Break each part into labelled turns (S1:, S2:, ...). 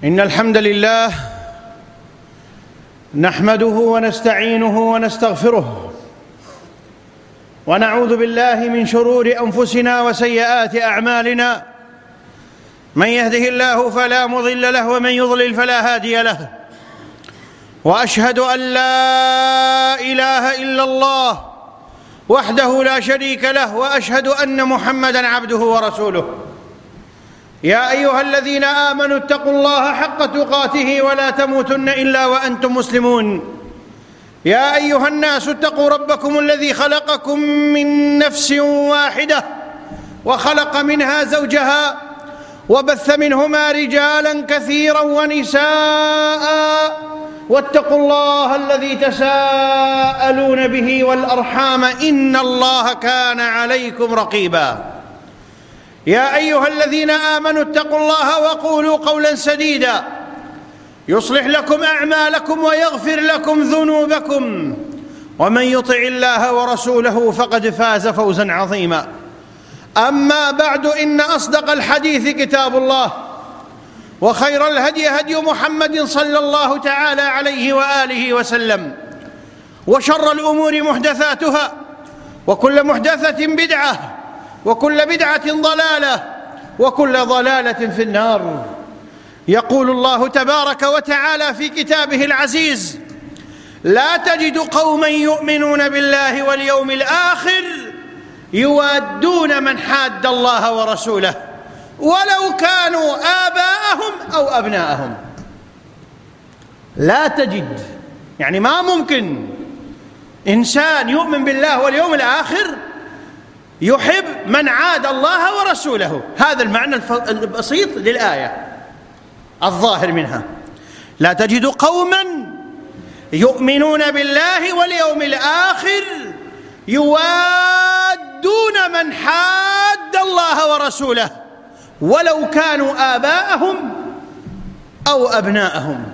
S1: إن الحمد لله نحمده ونستعينه ونستغفره ونعوذ بالله من شرور أنفسنا وسيئات أعمالنا. من يهده الله فلا مضل له ومن يضلل فلا هادي له، وأشهد أن لا إله إلا الله وحده لا شريك له، وأشهد أن محمدًا عبده ورسوله. يا أيها الذين آمنوا اتقوا الله حق تقاته ولا تموتن إلا وأنتم مسلمون. يا أيها الناس اتقوا ربكم الذي خلقكم من نفس واحدة وخلق منها زوجها وبث منهما رجالا كثيرا ونساء، واتقوا الله الذي تساءلون به والأرحام إن الله كان عليكم رقيبا. يا أيها الذين آمنوا اتقوا الله وقولوا قولا سديدا يصلح لكم أعمالكم ويغفر لكم ذنوبكم، ومن يطع الله ورسوله فقد فاز فوزا عظيما. أما بعد، إن أصدق الحديث كتاب الله، وخير الهدي هدي محمد صلى الله تعالى عليه وآله وسلم، وشر الأمور محدثاتها، وكل محدثة بدعة، وكل بدعة ضلالة، وكل ضلالة في النار. يقول الله تبارك وتعالى في كتابه العزيز: لا تجد قوما يؤمنون بالله واليوم الآخر يوادون من حاد الله ورسوله ولو كانوا آباءهم أو أبناءهم. لا تجد يعني ما ممكن إنسان يؤمن بالله واليوم الآخر يحب من عاد الله ورسوله. هذا المعنى البسيط للآية الظاهر منها. لا تجد قوما يؤمنون بالله واليوم الآخر يوادون من حاد الله ورسوله ولو كانوا آباءهم أو أبناءهم.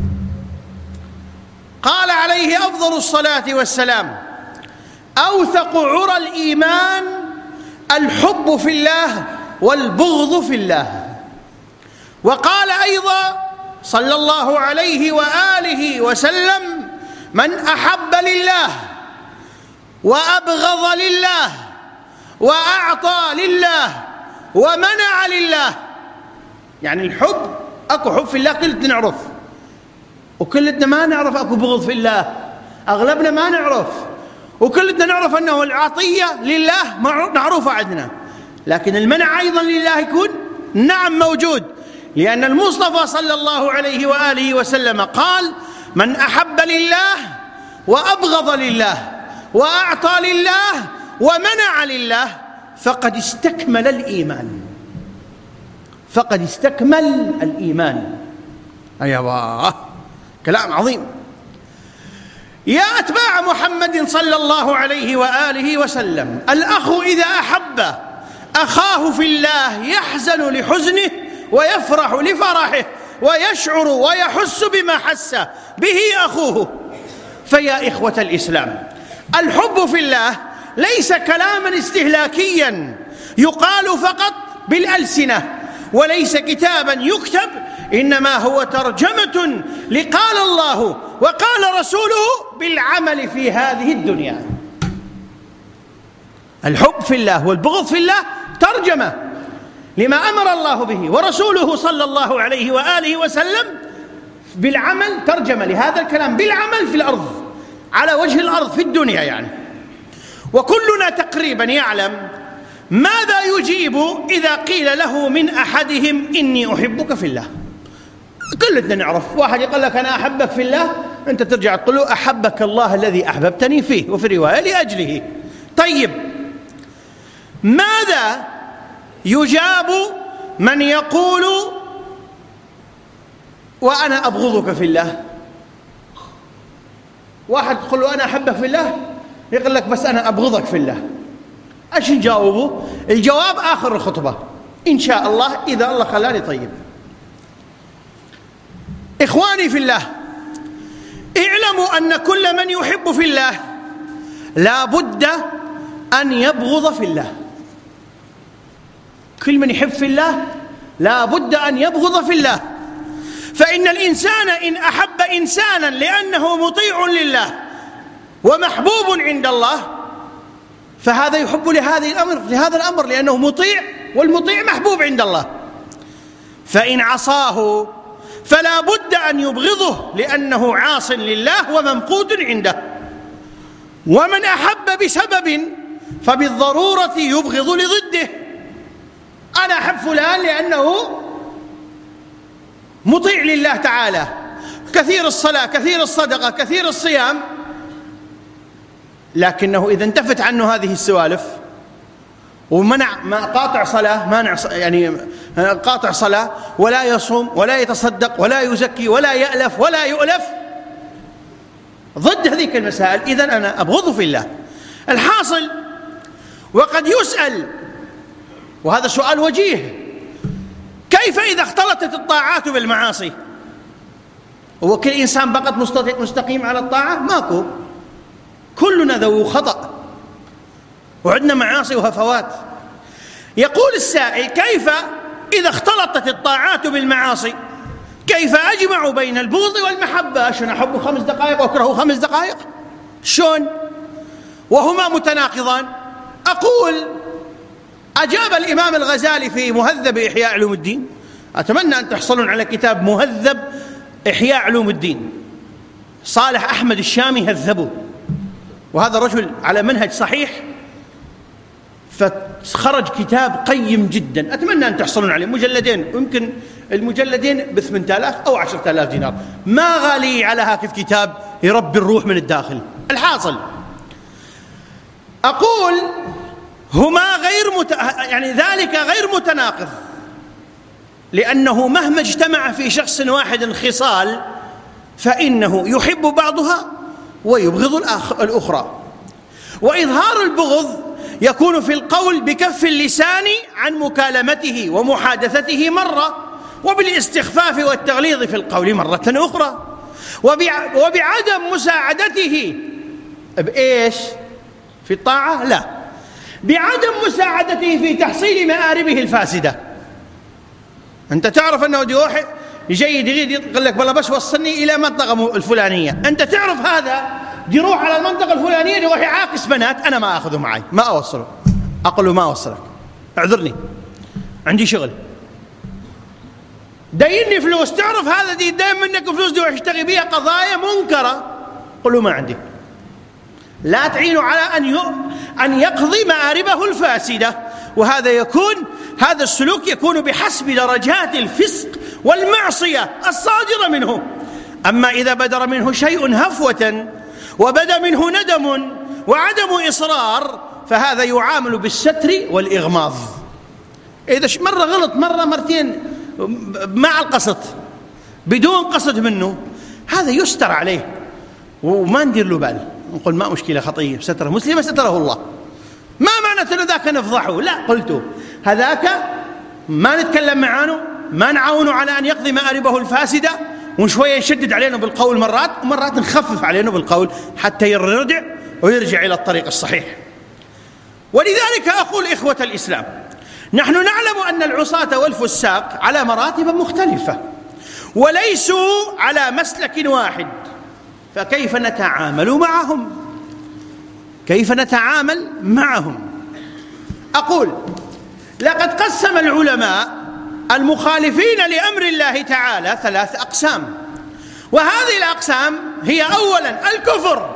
S1: قال عليه أفضل الصلاة والسلام: أوثق عرى الإيمان الحب في الله والبغض في الله. وقال أيضا صلى الله عليه وآله وسلم: من أحب لله وأبغض لله وأعطى لله ومنع لله. يعني الحب، أكو حب في الله كلنا نعرف، وكلنا ما نعرف أكو بغض في الله، أغلبنا ما نعرف، وكلنا نعرف أنه العطية لله معروفة عندنا، لكن المنع أيضا لله يكون نعم موجود، لأن المصطفى صلى الله عليه وآله وسلم قال: من أحب لله وأبغض لله وأعطى لله ومنع لله فقد استكمل الإيمان. فقد استكمل الإيمان. أيوة، كلام عظيم. يا أتباع محمد صلى الله عليه وآله وسلم، الأخ إذا أحب أخاه في الله يحزن لحزنه ويفرح لفرحه ويشعر ويحس بما حس به أخوه. فيا إخوة الإسلام، الحب في الله ليس كلاما استهلاكيا يقال فقط بالألسنة، وليس كتابا يكتب، إنما هو ترجمة لقال الله وقال رسوله بالعمل في هذه الدنيا. الحب في الله والبغض في الله ترجمة لما أمر الله به ورسوله صلى الله عليه وآله وسلم بالعمل، ترجمة لهذا الكلام بالعمل في الأرض، على وجه الأرض في الدنيا يعني. وكلنا تقريبا يعلم ماذا يجيب إذا قيل له من أحدهم: إني أحبك في الله. كلنا نعرف، واحد يقول لك أنا أحبك في الله، أنت ترجع تقول له: أحبك الله الذي أحببتني فيه، وفي رواية لأجله. طيب، ماذا يجاب من يقول وأنا أبغضك في الله؟ واحد تقول له أنا أحبك في الله، يقول لك بس أنا أبغضك في الله. ايش نجاوبه؟ الجواب آخر الخطبة إن شاء الله، إذا الله خلاني. طيب إخواني في الله، اعلموا أن كل من يحب في الله لا بد أن يبغض في الله. كل من يحب في الله لا بد أن يبغض في الله. فإن الإنسان إن أحب إنسانا لأنه مطيع لله ومحبوب عند الله فهذا يحب لهذا الأمر لأنه مطيع، والمطيع محبوب عند الله. فإن عصاه فلا بد أن يبغضه لأنه عاص لله وممقوت عنده. ومن أحب بسبب فبالضرورة يبغض لضده. أنا أحب فلان لأنه مطيع لله تعالى، كثير الصلاة، كثير الصدقة، كثير الصيام، لكنه إذا انتفت عنه هذه السوالف ومنع ما قاطع صلاة، قاطع صلاة ولا يصوم ولا يتصدق ولا يزكي ولا يألف ولا يؤلف ضد هذيك المسائل، إذن أنا أبغضه في الله. الحاصل، وقد يسأل، وهذا سؤال وجيه، كيف إذا اختلطت الطاعات بالمعاصي؟ هو كل إنسان فقط مستقيم على الطاعة؟ ماكو، كلنا ذو خطأ وعندنا معاصي وهفوات. يقول السائل: كيف إذا اختلطت الطاعات بالمعاصي؟ كيف أجمع بين البغض والمحبة؟ عشان أحبه 5 دقائق وأكرهه 5 دقائق؟ شون؟ وهما متناقضان. أقول: أجاب الإمام الغزالي في مهذب إحياء علوم الدين، أتمنى أن تحصلون على كتاب مهذب إحياء علوم الدين، صالح أحمد الشامي هذبه، وهذا الرجل على منهج صحيح، فخرج كتاب قيم جدا، أتمنى أن تحصلون عليه، مجلدين، يمكن المجلدين ب8,000 أو 10,000 دينار، ما غالي على هكذا كتاب يربي الروح من الداخل. الحاصل، أقول هما ذلك غير متناقض، لأنه مهما اجتمع في شخص واحد خصال فإنه يحب بعضها ويبغض الأخرى. وإظهار البغض يكون في القول بكف اللسان عن مكالمته ومحادثته مرة، وبالاستخفاف والتغليظ في القول مرة أخرى، وبعدم مساعدته بإيش؟ في الطاعة؟ لا، بعدم مساعدته في تحصيل مآربه الفاسدة. أنت تعرف أنه واحد يجيد يقول لك والله بس وصلني إلى منطقة الفلانية، أنت تعرف هذا يروح على المنطقة الفلانية يروح يعاكس بنات، أنا ما أخذه معي، ما أوصله، أقول له ما أوصلك، اعذرني عندي شغل، دايني فلوس، تعرف هذا دايم منك فلوس دي ويشتغي بيها قضايا منكرة، قل له ما عندي. لا تعينوا على أن يقضي مآربه الفاسدة، هذا السلوك يكون بحسب درجات الفسق والمعصية الصادرة منه. أما إذا بدر منه شيء هفوة وبدا منه ندم وعدم إصرار فهذا يعامل بالستر والإغماض. إذا مرة غلط، مرة مرتين مع القصد بدون قصد منه، هذا يستر عليه وما ندير له بال، نقول ما مشكلة، خطية، ستره مسلمة ستره الله، ما معنى أن ذاك نفضحه، لا، قلت هذاك ما نتكلم معانه، ما نعاونه على أن يقضي مآربه الفاسدة، وشوية يشدد علينا بالقول مرات، ومرات نخفف علينا بالقول حتى يرجع ويرجع إلى الطريق الصحيح. ولذلك أقول إخوة الإسلام، نحن نعلم أن العصاة والفساق على مراتب مختلفة وليسوا على مسلك واحد، فكيف نتعامل معهم؟ كيف نتعامل معهم؟ أقول لقد قسم العلماء المخالفين لأمر الله تعالى 3 أقسام، وهذه الأقسام هي: أولا الكفر.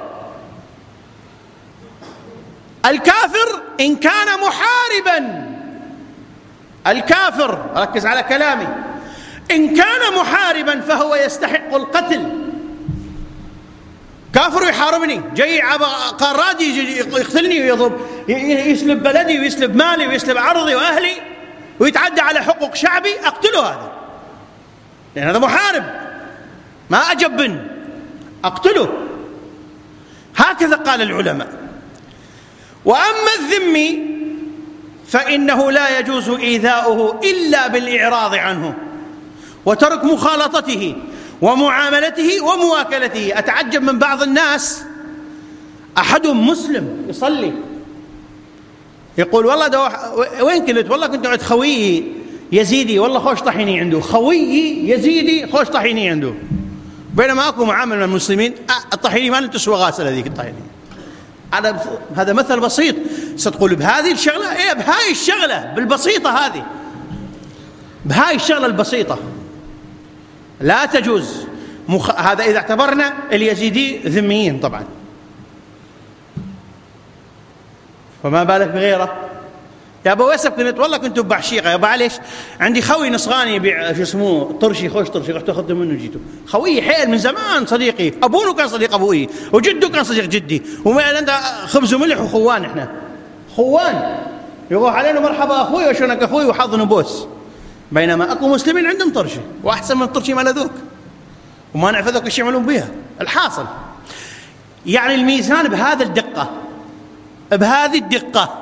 S1: الكافر إن كان محاربا، الكافر، ركز على كلامي، إن كان محاربا فهو يستحق القتل. كافر يحاربني، جاي قارات يقتلني ويضرب، يسلب بلدي ويسلب مالي ويسلب عرضي وأهلي ويتعدى على حقوق شعبي، أقتله هذا، لأن هذا محارب، ما أجبن، أقتله. هكذا قال العلماء. وأما الذمي فإنه لا يجوز إيذاؤه إلا بالإعراض عنه وترك مخالطته ومعاملته ومواكلته. أتعجب من بعض الناس، أحدهم مسلم يصلي يقول والله وين كنت؟ والله كنت عند خويي يزيدي والله خوش طحيني عنده، خويي يزيدي خوش طحيني عنده، بينما اكو معامل من المسلمين الطحيني ما تسوى غاسل هذيك الطحيني. هذا مثل بسيط. ستقول بهذه الشغله، ايه بهاي الشغله بالبسيطه هذه، بهاي الشغله البسيطه لا تجوز. هذا اذا اعتبرنا اليزيدي ذميين طبعا، فما بالك بغيره. يا ابو ويسك والله كنت بحشيقه يا ابو عليش، عندي خوي نصراني يبيع شو اسمه طرشي، خوش طرشي، رحت اخذته منه جيته. خوي حيل من زمان، صديقي، ابوه كان صديق ابوي، وجده كان صديق جدي، وعنده خبز وملح وخوان. احنا خوان يروح علينا مرحبا اخوي وشلونك اخوي وحضن وبوس، بينما اكو مسلمين عندهم طرشي واحسن من الطرشي مال ذوك، وما نعرف ذوك ايش يعملون بها. الحاصل يعني الميزان بهذا الدقه، بهذه الدقه.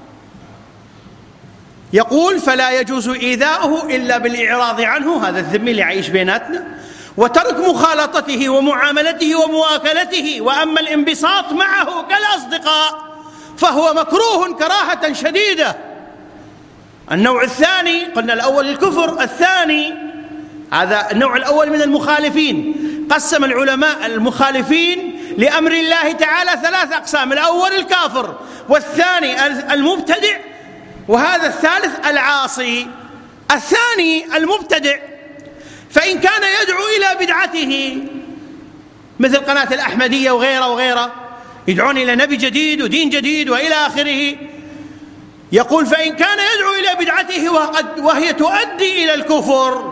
S1: يقول فلا يجوز إيذاؤه إلا بالإعراض عنه، هذا الذمي اللي يعيش بيناتنا، وترك مخالطته ومعاملته ومواكلته. وأما الانبساط معه كالأصدقاء فهو مكروه كراهة شديدة. النوع الثاني، قلنا الأول الكفر، الثاني هذا النوع الأول من المخالفين. قسم العلماء المخالفين لأمر الله تعالى 3 أقسام: الأول الكافر، والثاني المبتدع، وهذا الثالث العاصي. الثاني المبتدع، فإن كان يدعو إلى بدعته مثل قناة الأحمدية وغيره يدعون إلى نبي جديد ودين جديد وإلى آخره، يقول فإن كان يدعو إلى بدعته وهي تؤدي إلى الكفر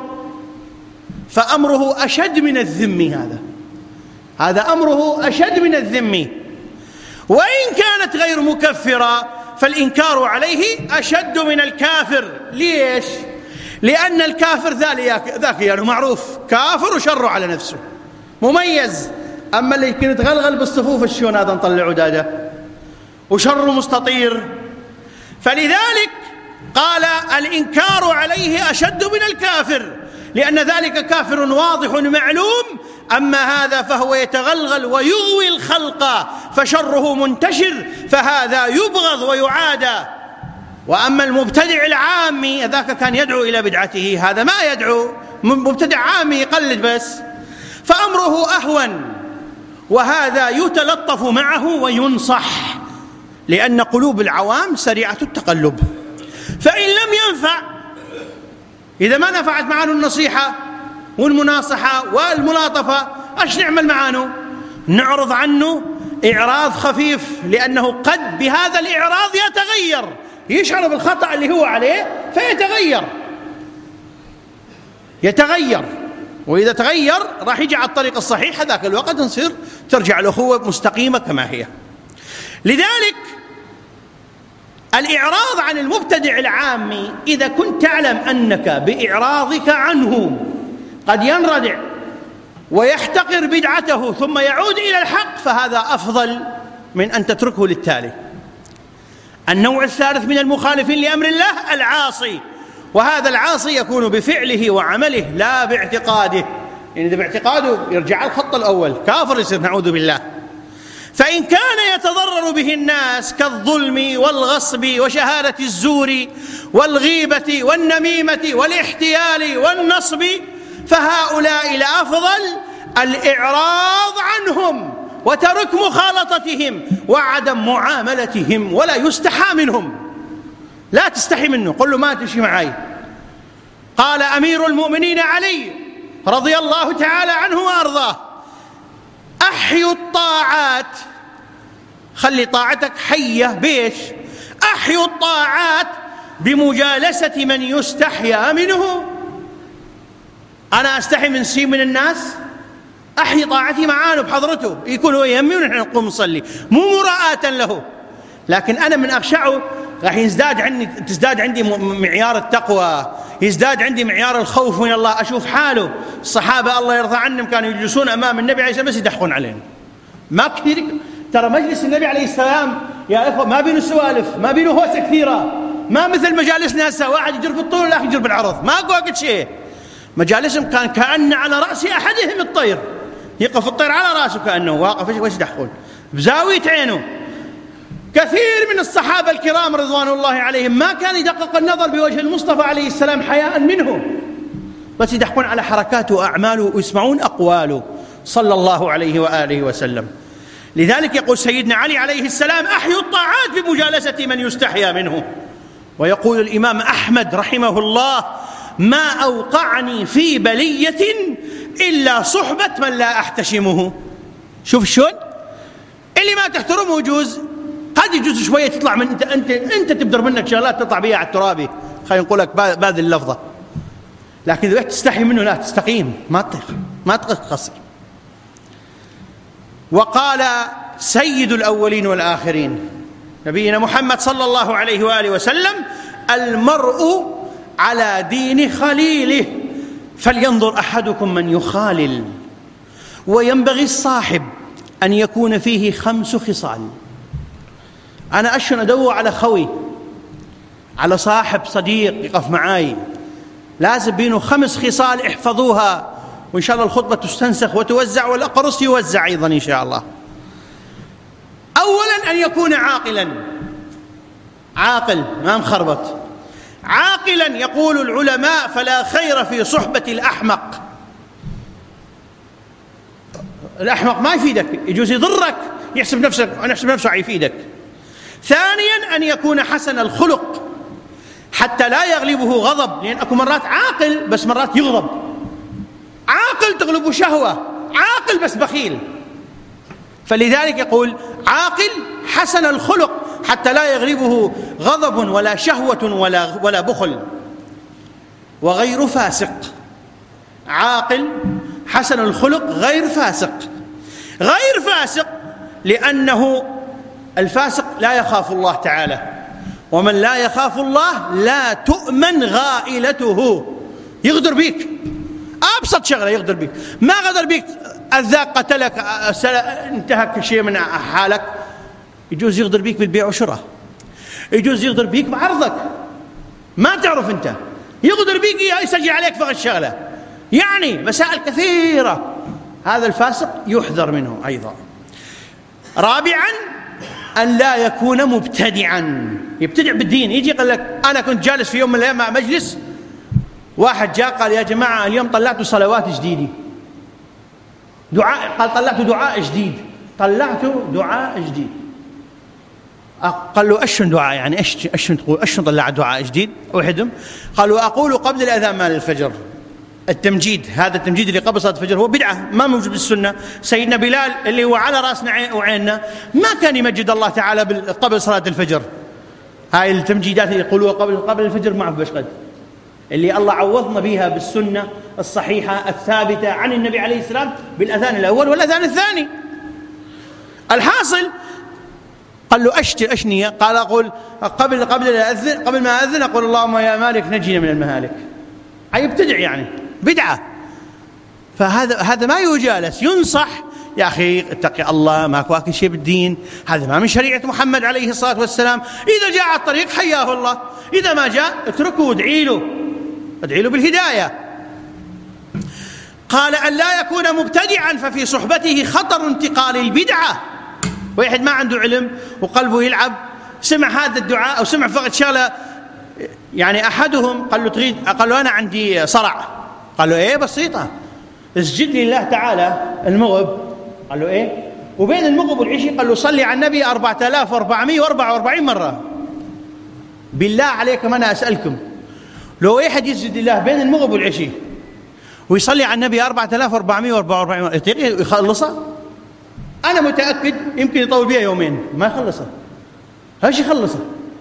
S1: فأمره أشد من الذم. هذا أمره أشد من الذم. وإن كانت غير مكفرة فالإنكار عليه أشد من الكافر. ليش؟ لأن الكافر ذاك يعني معروف كافر وشره على نفسه مميز، أما اللي يمكن يتغلغل بالصفوف الشون هذا نطلع عداده وشره مستطير. فلذلك قال الإنكار عليه أشد من الكافر، لأن ذلك كافر واضح معلوم، أما هذا فهو يتغلغل ويغوي الخلق فشره منتشر، فهذا يبغض ويعادى. وأما المبتدع العامي ذاك كان يدعو إلى بدعته، هذا ما يدعو، مبتدع عامي يقلد بس، فأمره أهون، وهذا يتلطف معه وينصح، لأن قلوب العوام سريعة التقلب. فإن لم ينفع، إذا ما نفعت معانه النصيحة والمناصحة والملاطفة، ايش نعمل معانه؟ نعرض عنه إعراض خفيف، لأنه قد بهذا الإعراض يتغير، يشعر بالخطأ اللي هو عليه فيتغير، وإذا تغير راح يجي على الطريق الصحيح، هذاك الوقت نصير ترجع الأخوة مستقيمة كما هي. لذلك الإعراض عن المبتدع العامي، إذا كنت تعلم أنك بإعراضك عنه قد ينردع ويحتقر بدعته ثم يعود إلى الحق، فهذا أفضل من أن تتركه للتالي. النوع الثالث من المخالفين لأمر الله العاصي، وهذا العاصي يكون بفعله وعمله لا باعتقاده، يعني إذا باعتقاده يرجع الخط الأول كافر يصير نعوذ بالله. فإن كان يتضرر به الناس كالظلم والغصب وشهادة الزور والغيبة والنميمة والاحتيال والنصب، فهؤلاء الأفضل الإعراض عنهم وترك مخالطتهم وعدم معاملتهم، ولا يستحى منهم، لا تستحي منه، قل له ما تمشي معي. قال أمير المؤمنين علي رضي الله تعالى عنه وأرضاه: أحيوا الطاعات، خلي طاعتك حية بيش، أحيوا الطاعات بمجالسة من يستحيا منه. أنا أستحي من سي من الناس، أحيي طاعتي معانه بحضرته، يكون هو يهمي ونحن نقوم نصلي، مو مراءة له، لكن أنا من أخشعه راح تزداد عندي معيار التقوى، يزداد عندي معيار الخوف من الله، أشوف حاله. الصحابة الله يرضى عنهم كانوا يجلسون أمام النبي عليه السلام بس يدحقون علينا، ما كثير. ترى مجلس النبي عليه السلام يا إخوة ما بينه سوالف، ما بينه هوسة كثيرة، ما مثل مجالسنا هسه واحد يجر بالطول والآخر يجر بالعرض، ما وقت شيء. مجالسهم كأن على رأس أحدهم الطير، يقف الطير على رأسه كأنه واقف وش يدحقون بزاوية عينه، كثير من الصحابة الكرام رضوان الله عليهم ما كان يدقق النظر بوجه المصطفى عليه السلام حياء منه، بس يضحكون على حركاته وأعماله ويسمعون أقواله صلى الله عليه وآله وسلم. لذلك يقول سيدنا علي عليه السلام: أحيوا الطاعات بمجالسة من يستحيا منه. ويقول الإمام أحمد رحمه الله: ما أوقعني في بلية إلا صحبة من لا أحتشمه. شوف شلون اللي ما تحترمه يجوز، قد يجوز شوية تطلع من أنت تبدر منك شغلات تطلع بيها على الترابي، خلينا نقول لك بهذه اللفظة، لكن إذا تستحي منه لا تستقيم، ما تقصر. وقال سيد الأولين والآخرين نبينا محمد صلى الله عليه وآله وسلم: المرء على دين خليله فلينظر أحدكم من يخالل. وينبغي الصاحب أن يكون فيه 5 خصال. أنا أشن أدور على خوي، على صاحب صديق يقف معاي، لازم بينه 5 خصال احفظوها، وإن شاء الله الخطبة تستنسخ وتوزع والأقرص يوزع أيضا إن شاء الله. أولا أن يكون عاقلا، عاقل ما مخربط، عاقلا. يقول العلماء: فلا خير في صحبة الأحمق. الأحمق ما يفيدك، يجوز يضرك، يحسب نفسه يفيدك. ثانيا أن يكون حسن الخلق حتى لا يغلبه غضب، لأن أكو مرات عاقل بس مرات يغضب، عاقل تغلبه شهوة، عاقل بس بخيل. فلذلك يقول: عاقل حسن الخلق حتى لا يغلبه غضب ولا شهوة ولا بخل. وغير فاسق، عاقل حسن الخلق غير فاسق. غير فاسق لأنه الفاسق لا يخاف الله تعالى، ومن لا يخاف الله لا تؤمن غائلته. يغدر بيك، أبسط شغلة يغدر بيك، ما غدر بيك أذاك قتلك انتهك شيء من حالك، يجوز يغدر بيك بالبيع والشراء، يجوز يغدر بيك بعرضك ما تعرف أنت، يغدر بيك يسجل عليك فقط شغلة، يعني مسائل كثيرة. هذا الفاسق يحذر منه أيضا. رابعا أن لا يكون مبتدعا، يبتدع بالدين. يجي يقول لك: أنا كنت جالس في يوم من الأيام مع مجلس، واحد جاء قال: يا جماعة اليوم طلعتوا صلوات جديدة، دعاء، قال طلعتوا دعاء جديد، طلعتوا دعاء جديد. قال له: أشن دعاء يعني أشن تقول أشن طلع دعاء جديد؟ وحدهم قالوا: أقول قبل الأذان مال الفجر التمجيد. هذا التمجيد اللي قبل صلاة الفجر هو بدعة ما موجود بالسنة. سيدنا بلال اللي هو على رأسنا وعيننا ما كان يمجد الله تعالى قبل صلاة الفجر. هاي التمجيدات اللي يقولوها قبل الفجر ما أعرف باش قد اللي الله عوضنا بها بالسنة الصحيحة الثابتة عن النبي عليه السلام بالأذان الأول والأذان الثاني. الحاصل قال له: أشنية؟ قال: أقول قبل ما أذن أقول: اللهم يا مالك نجينا من المهالك. يبتدع يعني بدعة. فهذا ما يجالس، ينصح: يا أخي اتقي الله، ماكو واكل شيء بالدين، هذا ما من شريعة محمد عليه الصلاة والسلام. إذا جاء على الطريق حياه الله، إذا ما جاء اتركه وادعي له بالهداية. قال: أن لا يكون مبتدعا ففي صحبته خطر انتقال البدعة. واحد ما عنده علم وقلبه يلعب، سمع هذا الدعاء أو سمع فقط شغلة، يعني أحدهم قال له: تريد؟ قال له: أنا عندي صرع. قال له: إيه بسيطة، اسجد لله تعالى المغرب. قال له: إيه؟ وبين المغرب والعشي قال له: صلي على النبي 4444 مرة. بالله عليكم أنا أسألكم، لو واحد يسجد لله بين المغرب والعشي ويصلي على النبي 4444 مرة يخلصها؟ أنا متأكد يمكن يطول بها يومين ما يخلصها. هاش يخلصها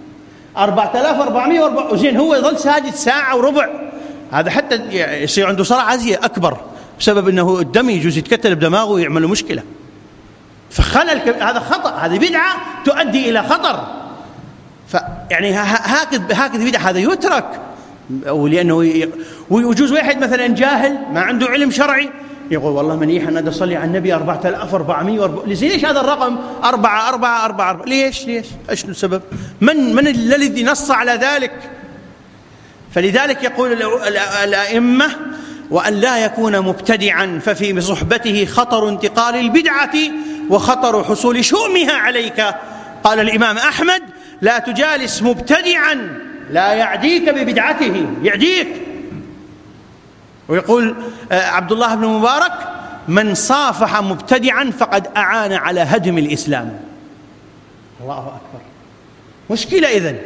S1: 4400 زين، هو يظل ساجد ساعة وربع، هذا حتى يصير عنده صرع عزية أكبر بسبب أنه الدم يجوز يتكتل بدماغه ويعمل له مشكلة. فخلل هذا خطأ، هذه بدعة تؤدي إلى خطر. فيعني هكذا بدعة هذا يترك، ولأنه ويجوز واحد مثلا جاهل ما عنده علم شرعي يقول: والله منيح أنا أصلي على النبي 4400. ليش هذا الرقم 4444؟ ليش؟ إيش السبب؟ من الذي نص على ذلك؟ فلذلك يقول الأئمة: وأن لا يكون مبتدعا ففي صحبته خطر انتقال البدعة وخطر حصول شؤمها عليك. قال الإمام أحمد: لا تجالس مبتدعا لا يعديك ببدعته، يعديك. ويقول عبد الله بن مبارك: من صافح مبتدعا فقد أعان على هدم الإسلام. الله أكبر، مشكلة إذن.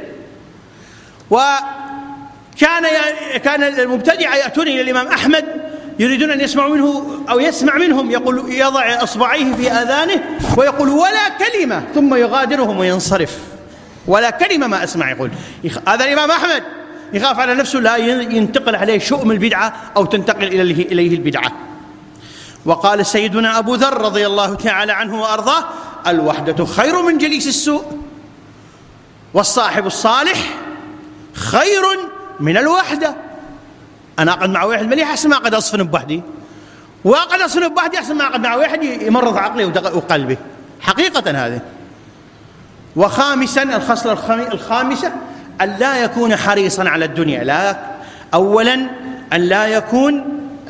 S1: كان المبتدع يأتون إلى الإمام أحمد يريدون أن يسمعوا منه أو يسمع منهم، يقول يضع أصبعيه في آذانه ويقول: ولا كلمة، ثم يغادرهم وينصرف. ولا كلمة ما أسمع. يقول هذا الإمام أحمد يخاف على نفسه لا ينتقل عليه شؤم البدعة أو تنتقل إليه البدعة. وقال سيدنا أبو ذر رضي الله تعالى عنه وأرضاه: الوحدة خير من جليس السوء، والصاحب الصالح خير من الوحدة. أنا أقعد مع واحد مليح أحسن ما أقعد أصفن بوحدي، وأقعد أصفن بوحدي أحسن ما أقعد مع واحد يمرض عقلي وقلبي، حقيقة هذه. وخامسا، الخصلة الخامسة: أن لا يكون حريصا على الدنيا. لا، أولا أن لا يكون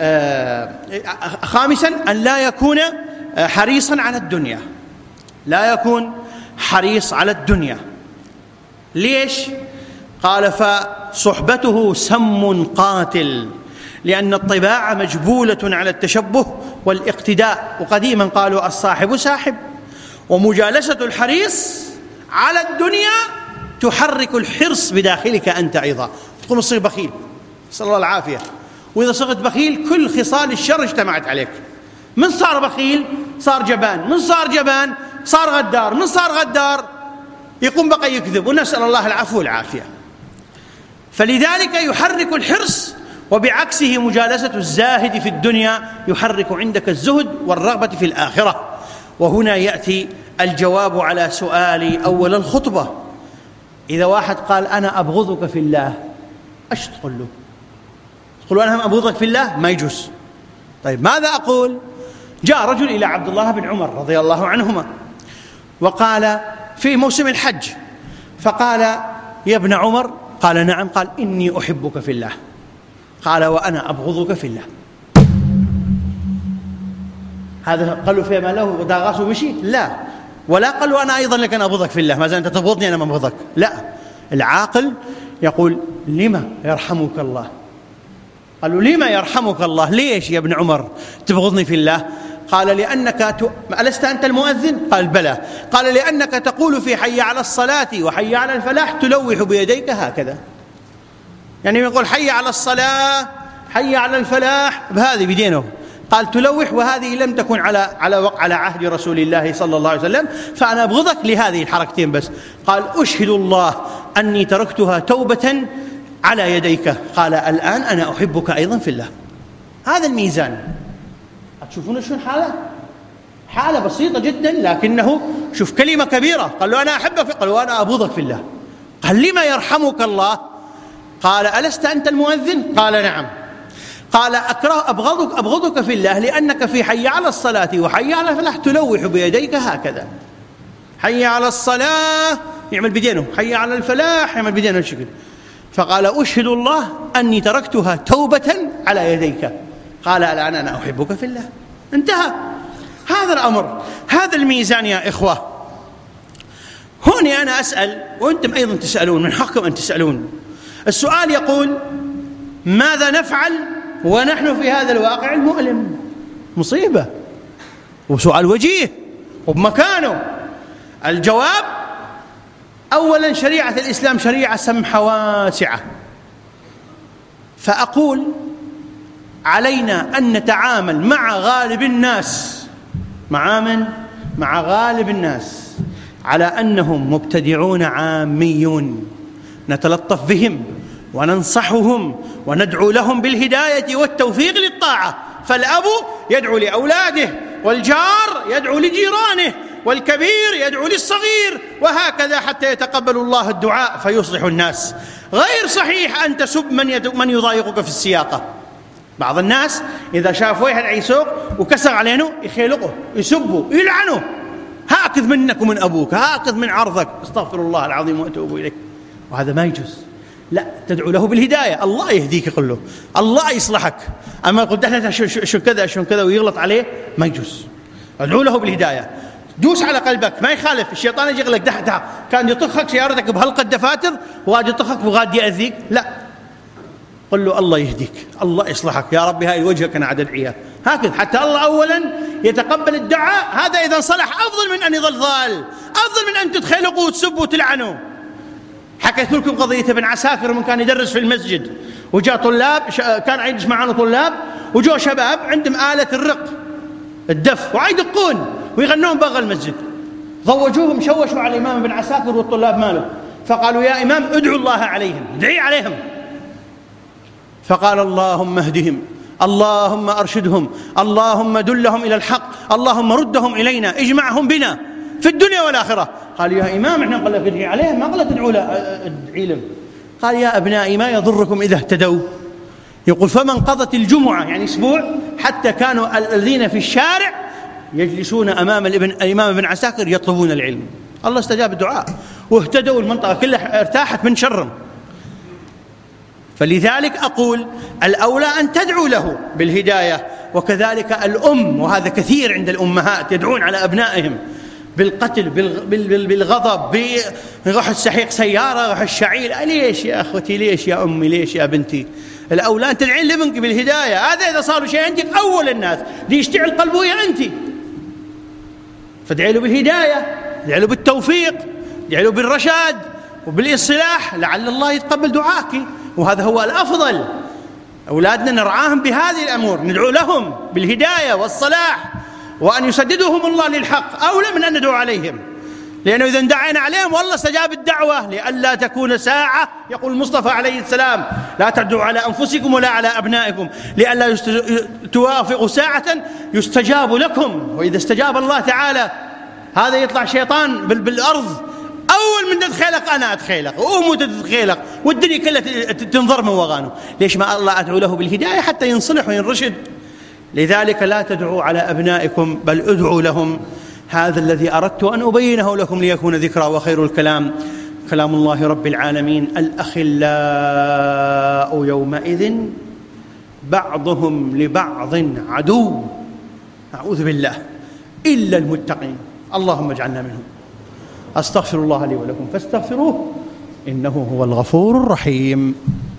S1: خامسا أن لا يكون حريصا على الدنيا، لا يكون حريص على الدنيا. ليش؟ قال: فصحبته سم قاتل، لأن الطباع مجبولة على التشبه والاقتداء، وقديما قالوا: الصاحب ساحب. ومجالسة الحريص على الدنيا تحرك الحرص بداخلك أنت أيضا، تقوم تصير بخيل، نسأل الله العافية. وإذا صرت بخيل كل خصال الشر اجتمعت عليك. من صار بخيل صار جبان، من صار جبان صار غدار، من صار غدار يقوم بقى يكذب، ونسأل الله العفو والعافية. فلذلك يحرك الحرص، وبعكسه مجالسة الزاهد في الدنيا يحرك عندك الزهد والرغبة في الآخرة. وهنا يأتي الجواب على سؤالي أول الخطبة: إذا واحد قال: أنا أبغضك في الله، أيش تقول له؟ تقول: أنا أبغضك في الله؟ ما يجوز. طيب ماذا أقول؟ جاء رجل إلى عبد الله بن عمر رضي الله عنهما وقال في موسم الحج، فقال: يا ابن عمر. قال: نعم. قال: إني أحبك في الله. قال: وأنا أبغضك في الله. هذا قالوا فيما له وداغاس ومشي؟ لا. ولا قال: وأنا أيضا لك أنا أبغضك في الله، ما زال أنت تبغضني أنا ما أبغضك. لا، العاقل يقول: لما يرحمك الله؟ قالوا: لما يرحمك الله؟ ليش يا ابن عمر تبغضني في الله؟ قال: لأنك ألست أنت المؤذن؟ قال: بلى. قال: لأنك تقول في حي على الصلاة وحي على الفلاح تلوح بيديك هكذا، يعني يقول حي على الصلاة حي على الفلاح بهذه بيدينه. قال: تلوح، وهذه لم تكن على عهد رسول الله صلى الله عليه وسلم، فأنا أبغضك لهذه الحركتين بس. قال: أشهد الله أني تركتها توبة على يديك. قال: الآن أنا أحبك أيضا في الله. هذا الميزان. تشوفون شو حالة بسيطة جدا، لكنه شوف كلمة كبيرة. قال له: أنا أحبك، قال: وأنا أبغضك في الله. قال: لما يرحمك الله؟ قال: ألست أنت المؤذن؟ قال: نعم. قال: أبغضك في الله لأنك في حي على الصلاة وحي على الفلاح تلوح بيديك هكذا. حي على الصلاة يعمل بدينه، حي على الفلاح يعمل بدينه الشكل. فقال: أشهد الله أني تركتها توبة على يديك. قال: الآن أنا أحبك في الله. انتهى هذا الأمر. هذا الميزان يا إخوة. هوني أنا أسأل وأنتم أيضا تسألون، من حقكم أن تسألون. السؤال يقول: ماذا نفعل ونحن في هذا الواقع المؤلم؟ مصيبة، وسؤال وجيه وبمكانه. الجواب: أولا شريعة الإسلام شريعة سمحة واسعة، فأقول علينا أن نتعامل مع غالب الناس، مع غالب الناس على أنهم مبتدعون عاميون، نتلطف بهم وننصحهم وندعو لهم بالهداية والتوفيق للطاعة. فالأب يدعو لأولاده، والجار يدعو لجيرانه، والكبير يدعو للصغير، وهكذا حتى يتقبل الله الدعاء فيصلح الناس. غير صحيح أن تسب من يضايقك في السياقة. بعض الناس إذا شاف واحد عيسوق وكسر علينه يخيلقه، يسبه، يلعنه: هاكذ منك ومن أبوك، هاكذ من عرضك، استغفر الله العظيم وأتوب إليه. وهذا ما يجوز. لا، تدعو له بالهداية، الله يهديك، يقول له الله يصلحك. أما قلت احنا شو كذا ويغلط عليه، ما يجوز. ادعو له بالهداية. دوس على قلبك، ما يخالف، الشيطان يجي يقول لك كان يطخك سيارتك بهلقة دفاتر وغاد يطخك وغاد يأذيك، لا، قل له الله يهديك، الله يصلحك، يا ربي هاي وجهك أنا عاد أدعيها، هكذا حتى الله أولا يتقبل الدعاء. هذا إذا صلح أفضل من أن يظل ضال، أفضل من أن تتخلقوا وتسبوا وتلعنوا. حكيت لكم قضية ابن عساكر من كان يدرس في المسجد، وجاء طلاب، كان عيد معانا طلاب، وجوا شباب عندهم آلة الرق الدف وعيدقون ويغنون بغى المسجد، ضوجوهم شوشوا على الإمام ابن عساكر والطلاب ماله، فقالوا يا إمام ادعوا الله عليهم، ادعي عليهم. فقال اللهم اهدهم، اللهم أرشدهم، اللهم دلهم إلى الحق، اللهم ردهم إلينا، اجمعهم بنا في الدنيا والآخرة. قال يا إمام احنا قال لك ادعي عليهم، ما قلت ادعي لهم. قال يا أبنائي ما يضركم إذا اهتدوا. يقول فمن قضت الجمعة يعني أسبوع حتى كانوا الذين في الشارع يجلسون أمام الإمام ابن عساكر يطلبون العلم. الله استجاب الدعاء واهتدوا، المنطقة كلها ارتاحت من شرهم. فلذلك أقول الأولى أن تدعو له بالهداية، وكذلك الأم، وهذا كثير عند الأمهات يدعون على أبنائهم بالقتل، بالغضب، يروح السحيق سيارة، يروح الشعيل، ليش يا أخوتي، ليش يا أمي، ليش يا بنتي؟ الأولى أن تدعين لابنك بالهداية. هذا إذا صار شيء عندك أول الناس دي يشتعل قلبه يا أنت، فادعي له بالهداية، ادعي له بالتوفيق، ادعي له بالرشاد وبالإصلاح، لعل الله يتقبل دعاك، وهذا هو الأفضل. أولادنا نرعاهم بهذه الأمور، ندعو لهم بالهداية والصلاح، وأن يسددهم الله للحق أولى من أن ندعو عليهم، لأنه إذا دعينا عليهم والله استجاب الدعوة. لئلا تكون ساعة، يقول المصطفى عليه السلام لا تدعوا على أنفسكم ولا على أبنائكم، لئلا توافقوا ساعة يستجاب لكم. وإذا استجاب الله تعالى هذا يطلع شيطان بالأرض، أول من تتخيلق أنا أتخيلق وأمه تتخيلق والدنيا كلها تنظر من وغانه. ليش ما الله أدعو له بالهداية حتى ينصلح وينرشد؟ لذلك لا تدعوا على أبنائكم بل ادعوا لهم. هذا الذي أردت أن أبينه لكم ليكون ذكرى، وخير الكلام كلام الله رب العالمين. الأخلاء يومئذ بعضهم لبعض عدو، أعوذ بالله، إلا المتقين، اللهم اجعلنا منهم. أستغفر الله لي ولكم فاستغفروه إنه هو الغفور الرحيم.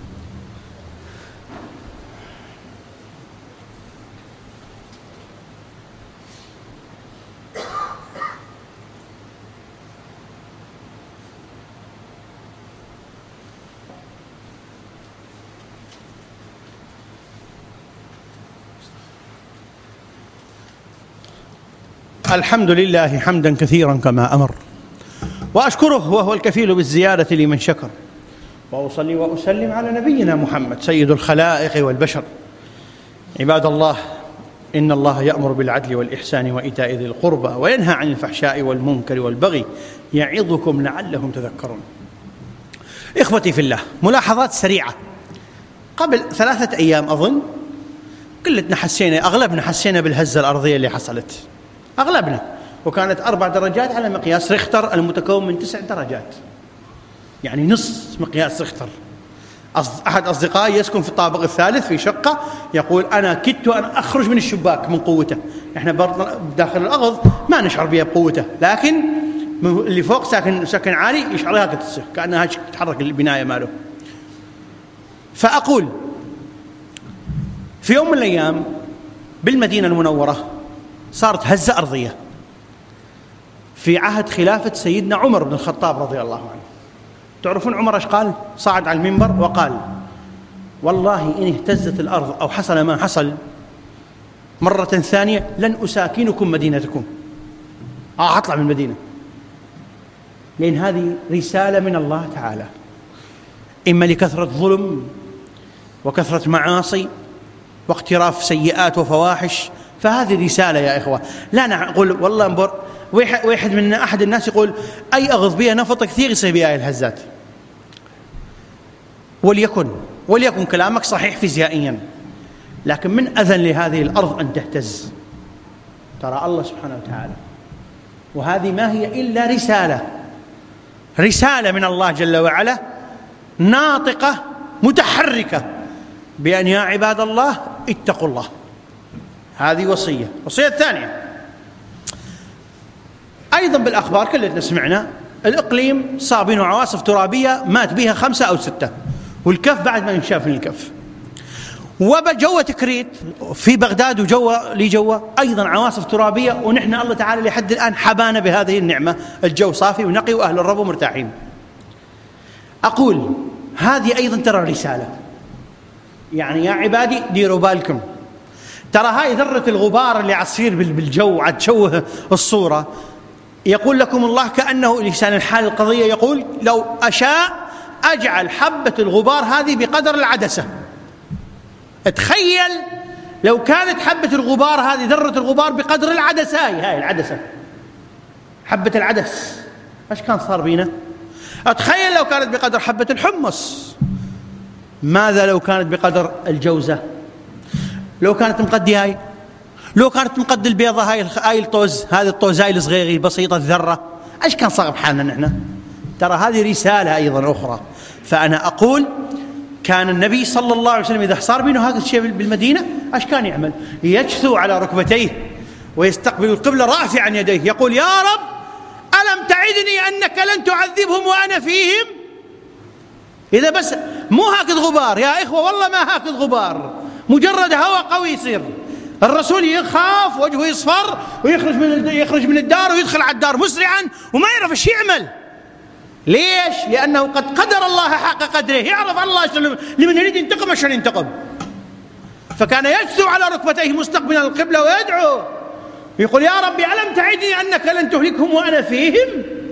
S1: الحمد لله حمدا كثيرا كما أمر، وأشكره وهو الكفيل بالزيادة لمن شكر، وأصلي وأسلم على نبينا محمد سيد الخلائق والبشر. عباد الله، إن الله يأمر بالعدل والإحسان وإيتاء ذي القربى وينهى عن الفحشاء والمنكر والبغي يعظكم لعلهم تذكرون. إخوتي في الله، ملاحظات سريعة. قبل 3 أيام أظن كلتنا حسينا، أغلبنا حسينا بالهزة الأرضية اللي حصلت، أغلبنا، وكانت 4 درجات على مقياس ريختر المتكون من 9 درجات، يعني نص مقياس ريختر. أحد أصدقائي يسكن في الطابق الثالث في شقة يقول أنا كدت أن أخرج من الشباك من قوته. إحنا داخل الأرض ما نشعر بها بقوته، لكن اللي فوق ساكن عالي يشعرها كتصير كأنها تتحرك البناية ماله. فأقول في يوم من الأيام بالمدينة المنورة صارت هزة أرضية في عهد خلافة سيدنا عمر بن الخطاب رضي الله عنه. تعرفون عمر ايش قال؟ صعد على المنبر وقال والله إن اهتزت الأرض أو حصل ما حصل مرة ثانية لن أساكنكم مدينتكم، أطلع من المدينة، لأن هذه رسالة من الله تعالى، إما لكثرة ظلم وكثرة معاصي واقتراف سيئات وفواحش، فهذه رسالة يا إخوة. لا نقول والله واحد من أحد الناس يقول أي أغض بها نفط كثير يصير بها الهزات. وليكن كلامك صحيح فيزيائيا، لكن من أذن لهذه الأرض أن تهتز ترى الله سبحانه وتعالى، وهذه ما هي إلا رسالة من الله جل وعلا ناطقة متحركة بأن يا عباد الله اتقوا الله. هذه وصية. الثانية أيضا بالأخبار كلنا سمعنا الإقليم صار بينه عواصف ترابية مات بها 5 أو 6، والكف بعد ما ينشاف من الكف. وبجوة كريت في بغداد وجوة أيضا عواصف ترابية، ونحن الله تعالى لحد الآن حبانا بهذه النعمة، الجو صافي ونقي وأهل الربو مرتاحين. أقول هذه أيضا ترى رسالة، يعني يا عبادي ديروا بالكم، ترى هاي ذرة الغبار اللي عصير بالجو عاد تشوه الصورة. يقول لكم الله كأنه لسان الحال القضية، يقول لو أشاء أجعل حبة الغبار هذه بقدر العدسة. تخيل لو كانت حبة الغبار هذه ذرة الغبار بقدر العدسة، هاي العدسة حبة العدس، ايش كان صار بينا؟ اتخيل لو كانت بقدر حبة الحمص، ماذا لو كانت بقدر الجوزة؟ لو كانت مقدي هاي، لو كانت مقدي البيضة هاي الطوز، هذه الطوزاي الصغيرة البسيطة الذرة، ايش كان صار بحالنا نحن؟ ترى هذه رسالة ايضا اخرى. فانا اقول كان النبي صلى الله عليه وسلم إذا صار بينه هذا الشيء بالمدينة ايش كان يعمل؟ يجثو على ركبتيه ويستقبل القبلة رافعا يديه، يقول يا رب ألم تعدني أنك لن تعذبهم وأنا فيهم؟ إذا بس مو هكذا غبار يا إخوة، والله ما هكذا غبار، مجرد هواء قوي يصير، الرسول يخاف وجهه يصفر ويخرج من الدار ويدخل على الدار مسرعا وما يعرف ايش يعمل. ليش؟ لأنه قد قدر الله حق قدره، يعرف الله لمن يريد ينتقم عشان ينتقم. فكان يجثو على ركبتيه مستقبلا القبلة ويدعو، يقول يا ربي ألم تعدني أنك لن تهلكهم وأنا فيهم؟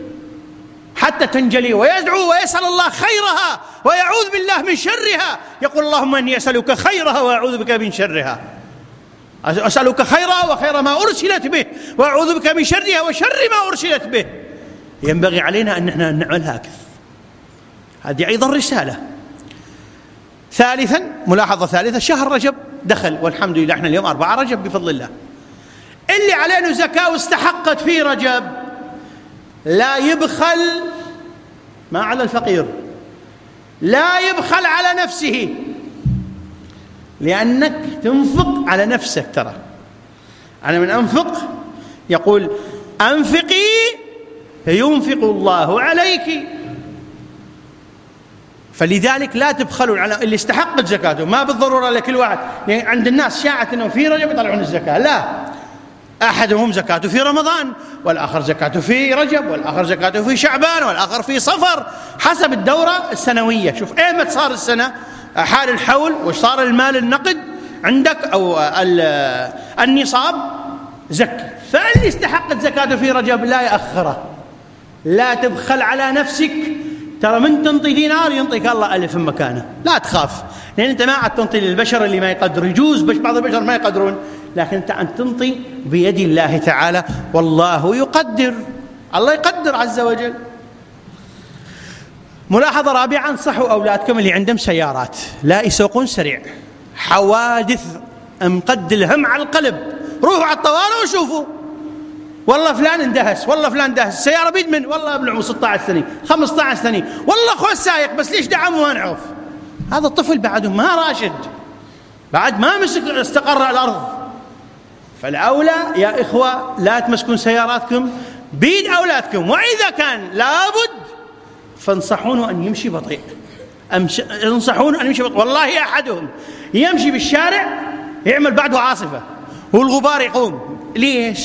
S1: حتى تنجلي، ويدعو ويسأل الله خيرها ويعوذ بالله من شرها، يقول اللهم إني أسألك خيرها وأعوذ بك من شرها، أسألك خيرها وخير ما أرسلت به، وأعوذ بك من شرها وشر ما أرسلت به. ينبغي علينا أن نحن نعمل هكذا. هذه أيضا رسالة. ثالثا، ملاحظة ثالثة، شهر رجب دخل والحمد لله، احنا اليوم 4 رجب بفضل الله. اللي علينا زكاة واستحقت في رجب لا يبخل، ما على الفقير، لا يبخل على نفسه، لأنك تنفق على نفسك. ترى أنا من أنفق يقول أنفقي ينفق الله عليك، فلذلك لا تبخلوا على اللي استحقت زكاته. ما بالضرورة لكل واحد، يعني عند الناس شاعت أنه في رجب يطلعون الزكاة، لا، أحدهم زكاته في رمضان، والآخر زكاته في رجب، والآخر زكاته في شعبان، والآخر في صفر، حسب الدورة السنوية. شوف أيمتى صار السنة، حال الحول، وش صار المال النقد عندك أو النصاب، زكي. فاللي استحقت زكاته في رجب لا يأخره، لا تبخل على نفسك. ترى من تنطي دينار ينطيك الله 1000 مكانه، لا تخاف، لأن أنت ما عاد تنطي للبشر اللي ما يقدر، يجوز بعض البشر ما يقدرون، لكن أنت أن تنطي بيد الله تعالى، والله يقدر، الله يقدر عز وجل. ملاحظة رابعة، انصحوا أولادكم اللي عندهم سيارات لا يسوقون سريع، حوادث مقد الهم على القلب. روحوا على الطوارئ وشوفوا، والله فلان اندهس، والله فلان اندهس، السيارة بيد من؟ والله ابن عمره 16 سنة 15 سنة، والله أخوه السايق، بس ليش دعمه ما نعرف. هذا الطفل بعد ما راشد، بعد ما مسك استقر على الأرض. فالأولى يا إخوة لا تمسكون سياراتكم بيد أولادكم، وإذا كان لابد فانصحونه أن يمشي بطيء، انصحونه أن يمشي بطيء. والله أحدهم يمشي بالشارع يعمل بعده عاصفة والغبار يقوم. ليش؟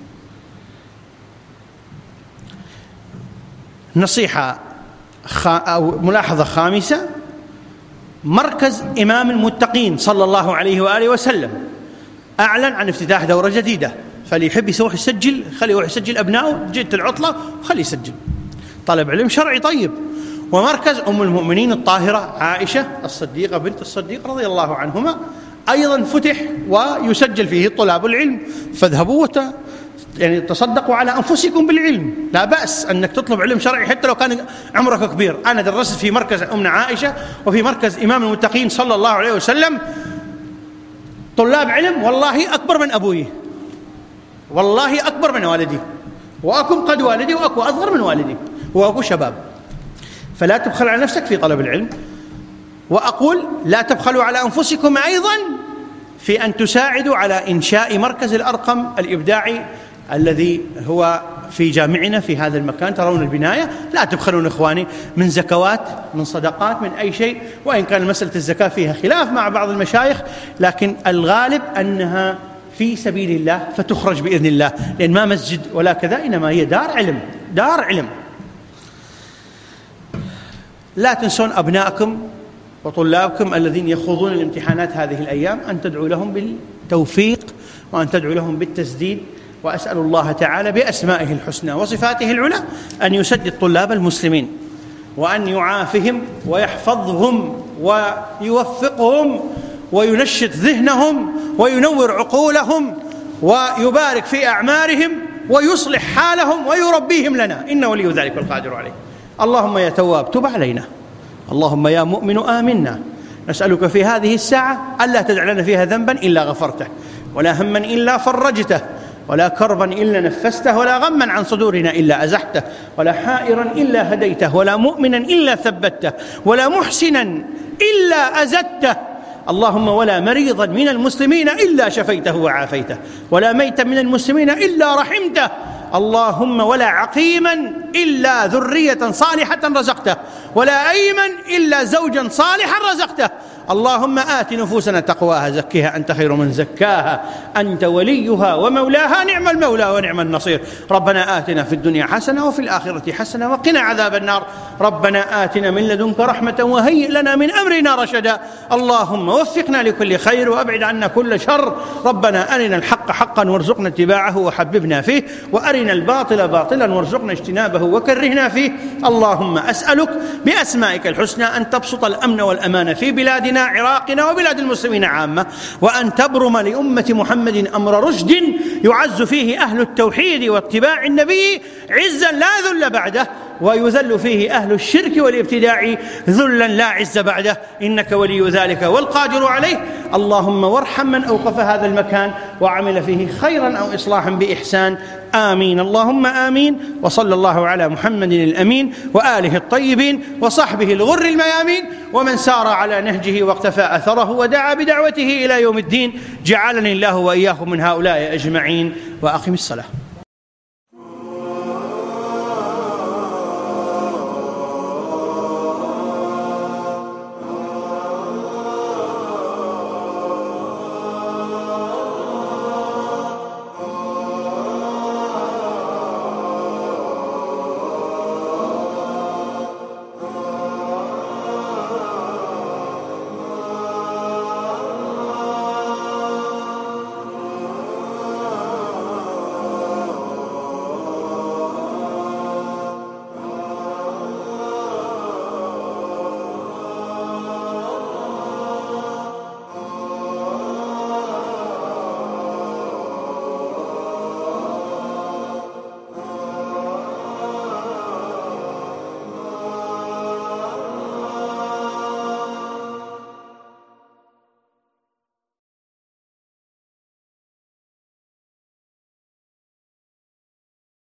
S1: نصيحة أو ملاحظة خامسة، مركز إمام المتقين صلى الله عليه وآله وسلم أعلن عن افتتاح دورة جديدة، فاللي يحب يروح يسجل، خليه يروح يسجل أبنائه، جت العطلة خليه يسجل، طلب علم شرعي طيب. ومركز أم المؤمنين الطاهرة عائشة الصديقة بنت الصديق رضي الله عنهما أيضا فتح ويسجل فيه طلاب العلم، فاذهبوا يعني تصدقوا على أنفسكم بالعلم، لا بأس أنك تطلب علم شرعي حتى لو كان عمرك كبير. أنا درست في مركز أمنا عائشة وفي مركز إمام المتقين صلى الله عليه وسلم طلاب علم والله أكبر من أبوي، والله أكبر من والدي، وأكم قد والدي، وأكو أصغر من والدي، وأكو شباب. فلا تبخل على نفسك في طلب العلم. وأقول لا تبخلوا على أنفسكم أيضا في أن تساعدوا على إنشاء مركز الأرقم الإبداعي الذي هو في جامعنا في هذا المكان ترون البناية، لا تبخلون إخواني من زكوات، من صدقات، من أي شيء، وإن كان مسألة الزكاة فيها خلاف مع بعض المشايخ، لكن الغالب أنها في سبيل الله فتخرج بإذن الله، لأن ما مسجد ولا كذا، إنما هي دار علم، دار علم. لا تنسون أبنائكم وطلابكم الذين يخوضون الامتحانات هذه الأيام أن تدعوا لهم بالتوفيق وأن تدعوا لهم بالتسديد، وأسأل الله تعالى بأسمائه الحسنى وصفاته العلى أن يسدد طلاب المسلمين وأن يعافهم ويحفظهم ويوفقهم وينشط ذهنهم وينور عقولهم ويبارك في أعمارهم ويصلح حالهم ويربيهم لنا، إنه ولي ذلك والقادر عليه. اللهم يا تواب تب علينا، اللهم يا مؤمن آمنا. نسألك في هذه الساعة ألا تدع لنا فيها ذنبا إلا غفرته، ولا هما إلا فرجته، ولا كربا إلا نفسته، ولا غما عن صدورنا إلا أزحته، ولا حائرا إلا هديته، ولا مؤمنا إلا ثبته، ولا محسنا إلا أزدته. اللهم ولا مريضا من المسلمين إلا شفيته وعافيته، ولا ميتا من المسلمين إلا رحمته. اللهم ولا عقيما إلا ذرية صالحة رزقته، ولا أيما إلا زوجا صالحا رزقته. اللهم آت نفوسنا تقواها، زكها أنت خير من زكاها، أنت وليها ومولاها، نعم المولى ونعم النصير. ربنا آتنا في الدنيا حسنة وفي الآخرة حسنة وقنا عذاب النار. ربنا آتنا من لدنك رحمة وهيئ لنا من أمرنا رشدا. اللهم وفقنا لكل خير وأبعد عنا كل شر. ربنا أرنا الحق حقا وارزقنا اتباعه وحببنا فيه، وأرنا الباطل باطلا وارزقنا اجتنابه وكرهنا فيه. اللهم أسألك بأسمائك الحسنى أن تبسط الأمن والأمان في بلادنا عراقنا وبلاد المسلمين عامة، وأن تبرم لأمة محمد أمر رشد يعز فيه أهل التوحيد واتباع النبي عزا لا ذل بعده، ويذل فيه أهل الشرك والابتداع ذلا لا عز بعده، إنك ولي ذلك والقادر عليه. اللهم وارحم من أوقف هذا المكان وعمل فيه خيرا أو إصلاحا بإحسان، آمين اللهم آمين. وصلى الله على محمد الأمين وآله الطيبين وصحبه الغر الميامين، ومن سار على نهجه واقتفى أثره ودعا بدعوته إلى يوم الدين. جعلني الله وإياكم من هؤلاء أجمعين، وأقم الصلاة.